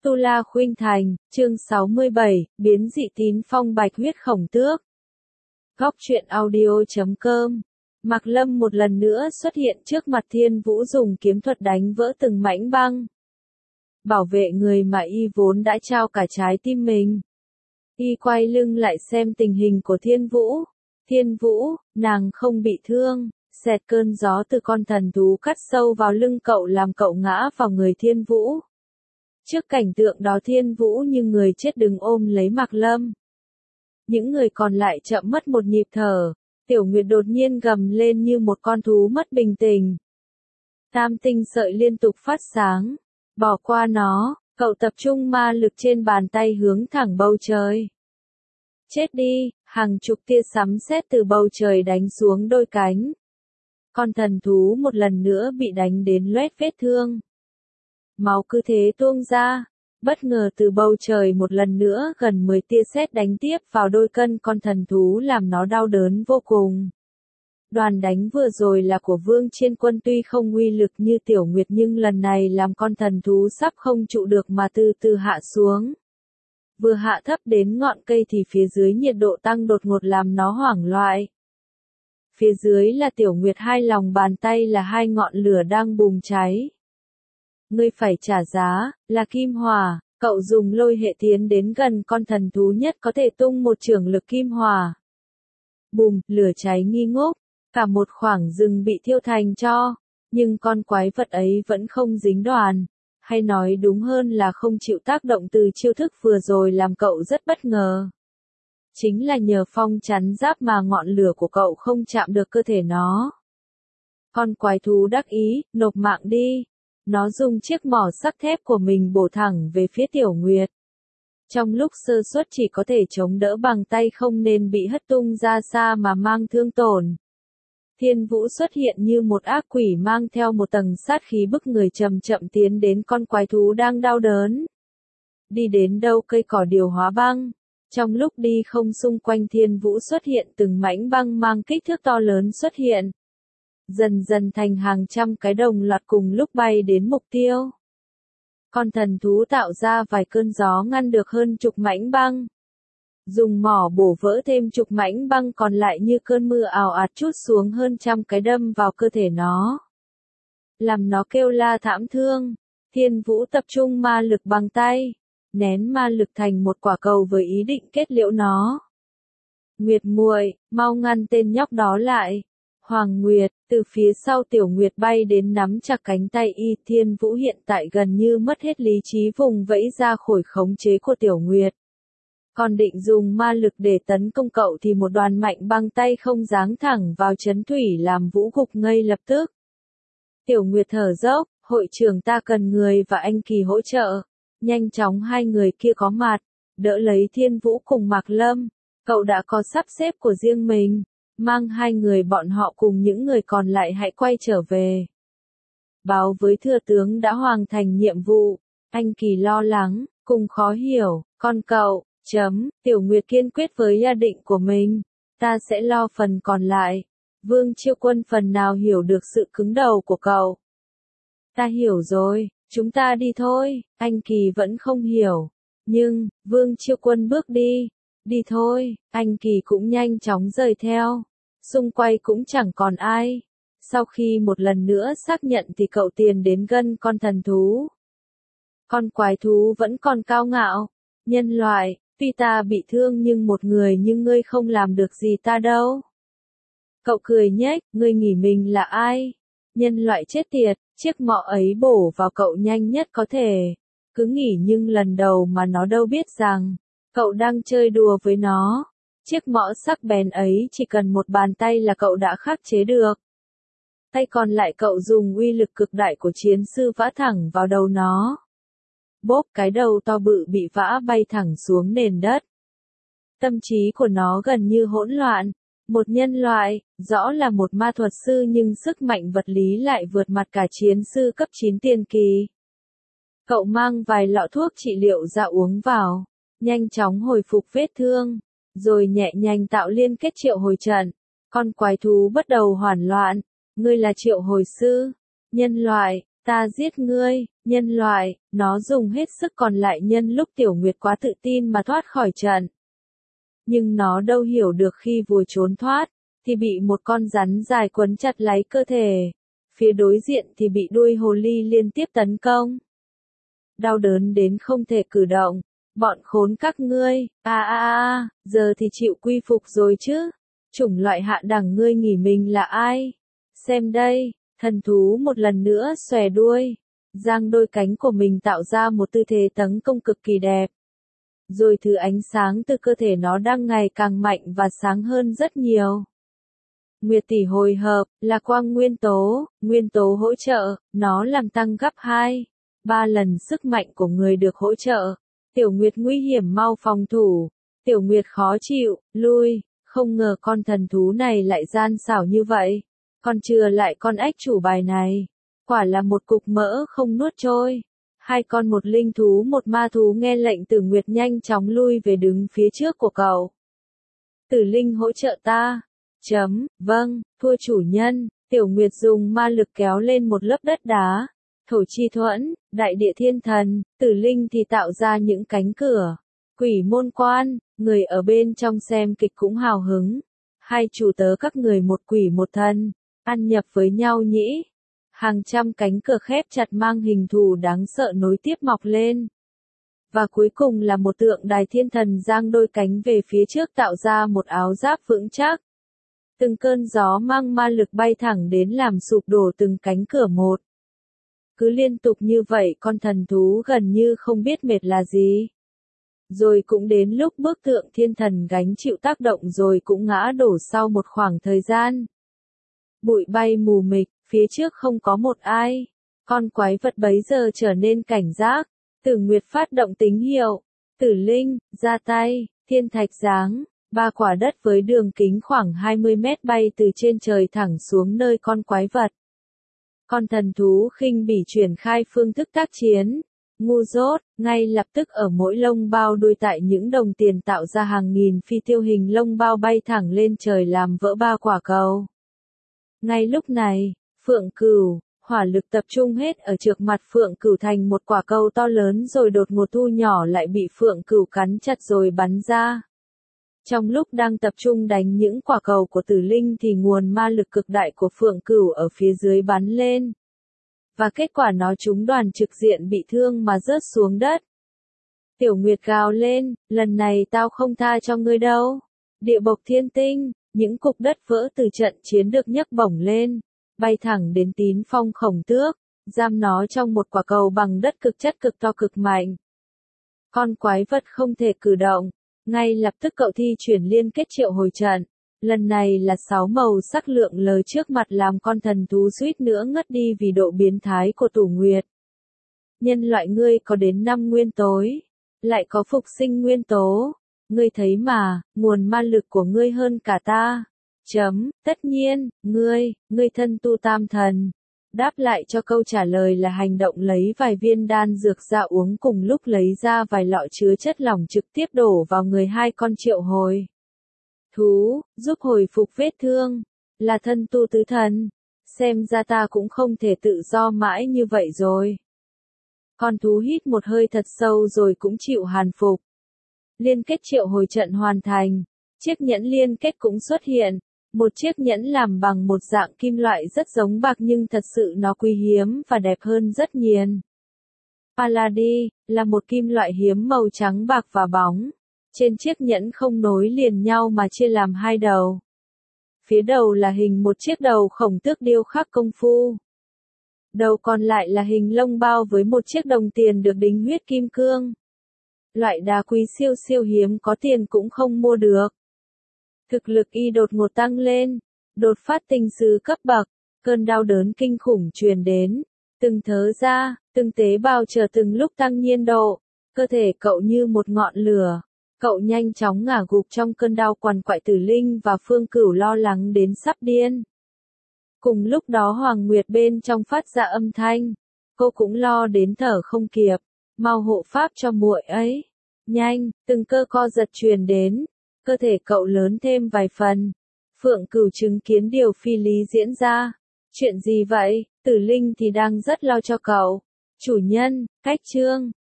Tu La Khuynh Thành, chương 67, biến dị tín phong bạch huyết khổng tước. Góc truyện audio.com. Mạc Lâm một lần nữa xuất hiện trước mặt Thiên Vũ dùng kiếm thuật đánh vỡ từng mảnh băng. Bảo vệ người mà y vốn đã trao cả trái tim mình. Y quay lưng lại xem tình hình của Thiên Vũ. Thiên Vũ, nàng không bị thương. Xẹt cơn gió từ con thần thú cắt sâu vào lưng cậu làm cậu ngã vào người Thiên Vũ. Trước cảnh tượng đó Thiên Vũ như người chết đứng ôm lấy Mạc Lâm. Những người còn lại chậm mất một nhịp thở. Tiểu Nguyệt đột nhiên gầm lên như một con thú mất bình tĩnh. Tam tinh sợi liên tục phát sáng. Bỏ qua nó, cậu tập trung ma lực trên bàn tay hướng thẳng bầu trời. Chết đi, hàng chục tia sấm sét từ bầu trời đánh xuống đôi cánh. Con thần thú một lần nữa bị đánh đến loét vết thương. Máu cứ thế tuôn ra, bất ngờ từ bầu trời một lần nữa gần 10 tia sét đánh tiếp vào đôi cân con thần thú làm nó đau đớn vô cùng. Đoàn đánh vừa rồi là của Vương Chiên Quân tuy không uy lực như Tiểu Nguyệt nhưng lần này làm con thần thú sắp không trụ được mà từ từ hạ xuống. Vừa hạ thấp đến ngọn cây thì phía dưới nhiệt độ tăng đột ngột làm nó hoảng loạn. Phía dưới là Tiểu Nguyệt hai lòng bàn tay là hai ngọn lửa đang bùng cháy. Ngươi phải trả giá, là kim hỏa, cậu dùng lôi hệ tiến đến gần con thần thú nhất có thể tung một chưởng lực kim hỏa. Bùm, lửa cháy nghi ngút, cả một khoảng rừng bị thiêu thành tro, nhưng con quái vật ấy vẫn không dính đoàn, hay nói đúng hơn là không chịu tác động từ chiêu thức vừa rồi làm cậu rất bất ngờ. Chính là nhờ phong chắn giáp mà ngọn lửa của cậu không chạm được cơ thể nó. Con quái thú đắc ý, nộp mạng đi. Nó dùng chiếc mỏ sắt thép của mình bổ thẳng về phía Tiểu Nguyệt. Trong lúc sơ suất chỉ có thể chống đỡ bằng tay không nên bị hất tung ra xa mà mang thương tổn. Thiên Vũ xuất hiện như một ác quỷ mang theo một tầng sát khí bức người chậm chậm tiến đến con quái thú đang đau đớn. Đi đến đâu cây cỏ điều hóa băng. Trong lúc đi không xung quanh Thiên Vũ xuất hiện từng mảnh băng mang kích thước to lớn xuất hiện. Dần dần thành hàng trăm cái đồng loạt cùng lúc bay đến mục tiêu. Con thần thú tạo ra vài cơn gió ngăn được hơn chục mảnh băng. Dùng mỏ bổ vỡ thêm chục mảnh băng còn lại như cơn mưa ào ạt trút xuống hơn trăm cái đâm vào cơ thể nó. Làm nó kêu la thảm thương. Thiên Vũ tập trung ma lực bằng tay. Nén ma lực thành một quả cầu với ý định kết liễu nó. Nguyệt muội, mau ngăn tên nhóc đó lại. Hoàng Nguyệt, từ phía sau Tiểu Nguyệt bay đến nắm chặt cánh tay y. Thiên Vũ hiện tại gần như mất hết lý trí vùng vẫy ra khỏi khống chế của Tiểu Nguyệt. Còn định dùng ma lực để tấn công cậu thì một đoàn mạnh băng tay không giáng thẳng vào chấn thủy làm Vũ gục ngay lập tức. Tiểu Nguyệt thở dốc, hội trưởng ta cần người và anh Kỳ hỗ trợ. Nhanh chóng hai người kia có mặt, đỡ lấy Thiên Vũ cùng Mạc Lâm. Cậu đã có sắp xếp của riêng mình. Mang hai người bọn họ cùng những người còn lại hãy quay trở về. Báo với thừa tướng đã hoàn thành nhiệm vụ. Anh Kỳ lo lắng, cùng khó hiểu, con cậu, Tiểu Nguyệt kiên quyết với gia định của mình. Ta sẽ lo phần còn lại. Vương Chiêu Quân phần nào hiểu được sự cứng đầu của cậu. Ta hiểu rồi, chúng ta đi thôi. Anh Kỳ vẫn không hiểu. Nhưng, Vương Chiêu Quân bước đi. Đi thôi, anh Kỳ cũng nhanh chóng rời theo. Xung quanh cũng chẳng còn ai. Sau khi một lần nữa xác nhận thì cậu tiến đến gần con thần thú. Con quái thú vẫn còn cao ngạo. Nhân loại, tuy ta bị thương nhưng một người như ngươi không làm được gì ta đâu. Cậu cười nhếch, ngươi nghĩ mình là ai? Nhân loại chết tiệt, chiếc mọ ấy bổ vào cậu nhanh nhất có thể. Cứ nghĩ nhưng lần đầu mà nó đâu biết rằng, cậu đang chơi đùa với nó. Chiếc mõ sắc bén ấy chỉ cần một bàn tay là cậu đã khắc chế được. Tay còn lại cậu dùng uy lực cực đại của chiến sư vã thẳng vào đầu nó. Bốp, cái đầu to bự bị vã bay thẳng xuống nền đất. Tâm trí của nó gần như hỗn loạn. Một nhân loại, rõ là một ma thuật sư nhưng sức mạnh vật lý lại vượt mặt cả chiến sư cấp 9 tiền kỳ. Cậu mang vài lọ thuốc trị liệu ra uống vào, nhanh chóng hồi phục vết thương. Rồi nhẹ nhàng tạo liên kết triệu hồi trận. Con quái thú bắt đầu hoảng loạn. Ngươi là triệu hồi sư. Nhân loại, Ta giết ngươi, nhân loại, nó dùng hết sức còn lại nhân lúc Tiểu Nguyệt quá tự tin mà thoát khỏi trận. Nhưng nó đâu hiểu được khi vừa trốn thoát, thì bị một con rắn dài quấn chặt lấy cơ thể. Phía đối diện thì bị đuôi hồ ly liên tiếp tấn công. Đau đớn đến không thể cử động. Bọn khốn các ngươi, giờ thì chịu quy phục rồi chứ. Chủng loại hạ đẳng ngươi nghĩ mình là ai? Xem đây, thần thú một lần nữa xòe đuôi. Giang đôi cánh của mình tạo ra một tư thế tấn công cực kỳ đẹp. Rồi thứ ánh sáng từ cơ thể nó đang ngày càng mạnh và sáng hơn rất nhiều. Nguyệt tỷ hồi hợp, là quang nguyên tố hỗ trợ, nó làm tăng gấp 2, 3 lần sức mạnh của người được hỗ trợ. Tiểu Nguyệt nguy hiểm mau phòng thủ, Tiểu Nguyệt khó chịu, lui, không ngờ con thần thú này lại gian xảo như vậy. Còn chừa lại con ếch chủ bài này, quả là một cục mỡ không nuốt trôi. Hai con một linh thú một ma thú nghe lệnh Tử Nguyệt nhanh chóng lui về đứng phía trước của cậu. Tử Linh hỗ trợ ta. Vâng, thua chủ nhân. Tiểu Nguyệt dùng ma lực kéo lên một lớp đất đá. Thổ chi thuẫn, đại địa thiên thần, Tử Linh thì tạo ra những cánh cửa. Quỷ môn quan, người ở bên trong xem kịch cũng hào hứng. Hai chủ tớ các người một quỷ một thần, ăn nhập với nhau nhỉ. Hàng trăm cánh cửa khép chặt mang hình thù đáng sợ nối tiếp mọc lên. Và cuối cùng là một tượng đài thiên thần giang đôi cánh về phía trước tạo ra một áo giáp vững chắc. Từng cơn gió mang ma lực bay thẳng đến làm sụp đổ từng cánh cửa một. Cứ liên tục như vậy con thần thú gần như không biết mệt là gì. Rồi cũng đến lúc bức tượng thiên thần gánh chịu tác động rồi cũng ngã đổ sau một khoảng thời gian. Bụi bay mù mịt, phía trước không có một ai. Con quái vật bấy giờ trở nên cảnh giác. Tử Nguyệt phát động tín hiệu. Tử Linh, ra tay, thiên thạch giáng. 3 quả đất với đường kính khoảng 20 mét bay từ trên trời thẳng xuống nơi con quái vật. Con thần thú khinh bỉ triển khai phương thức tác chiến. Ngu dốt, ngay lập tức ở mỗi lông bao đuôi tại những đồng tiền tạo ra hàng nghìn phi tiêu hình lông bao bay thẳng lên trời làm vỡ 3 quả cầu. Ngay lúc này, Phượng Cửu, hỏa lực tập trung hết ở trước mặt Phượng Cửu thành một quả cầu to lớn rồi đột ngột thu nhỏ lại bị Phượng Cửu cắn chặt rồi bắn ra. Trong lúc đang tập trung đánh những quả cầu của Tử Linh thì nguồn ma lực cực đại của Phượng Cửu ở phía dưới bắn lên. Và kết quả nó trúng đoàn trực diện bị thương mà rớt xuống đất. Tiểu Nguyệt gào lên, lần này tao không tha cho ngươi đâu. Địa bộc thiên tinh, những cục đất vỡ từ trận chiến được nhấc bổng lên, bay thẳng đến Tín Phong Khổng Tước, giam nó trong một quả cầu bằng đất cực chất cực to cực mạnh. Con quái vật không thể cử động, ngay lập tức cậu thi chuyển liên kết triệu hồi trận. Lần này là 6 màu sắc lượng lời trước mặt làm con thần thú suýt nữa ngất đi vì độ biến thái của Tử Nguyệt. Nhân loại ngươi có đến 5 nguyên tối, lại có phục sinh nguyên tố. Ngươi thấy mà, nguồn ma lực của ngươi hơn cả ta. Tất nhiên, ngươi thân tu tam thần. Đáp lại cho câu trả lời là hành động lấy vài viên đan dược ra uống cùng lúc lấy ra vài lọ chứa chất lỏng trực tiếp đổ vào người hai con triệu hồi thú, giúp hồi phục vết thương. Là thân tu tứ thần. Xem ra ta cũng không thể tự do mãi như vậy rồi. Con thú hít một hơi thật sâu rồi cũng chịu hàn phục. Liên kết triệu hồi trận hoàn thành. Chiếc nhẫn liên kết cũng xuất hiện. Một chiếc nhẫn làm bằng một dạng kim loại rất giống bạc nhưng thật sự nó quý hiếm và đẹp hơn rất nhiều. Palladi, là một kim loại hiếm màu trắng bạc và bóng. Trên chiếc nhẫn không nối liền nhau mà chia làm hai đầu. Phía đầu là hình một chiếc đầu khổng tước điêu khắc công phu. Đầu còn lại là hình lông bao với một chiếc đồng tiền được đính huyết kim cương. Loại đá quý siêu siêu hiếm có tiền cũng không mua được. Thực lực y đột ngột tăng lên, đột phát tinh sứ cấp bậc, cơn đau đớn kinh khủng truyền đến, từng thớ ra, từng tế bào chờ từng lúc tăng nhiên độ, cơ thể cậu như một ngọn lửa, cậu nhanh chóng ngả gục trong cơn đau quằn quại. Tử Linh và Phương Cửu lo lắng đến sắp điên. Cùng lúc đó Hoàng Nguyệt bên trong phát ra âm thanh, cô cũng lo đến thở không kịp, mau hộ pháp cho muội ấy, nhanh, từng cơ co giật truyền đến. Cơ thể cậu lớn thêm vài phần. Phượng Cửu chứng kiến điều phi lý diễn ra. Chuyện gì vậy? Tử Linh thì đang rất lo cho cậu. Chủ nhân, cách chương.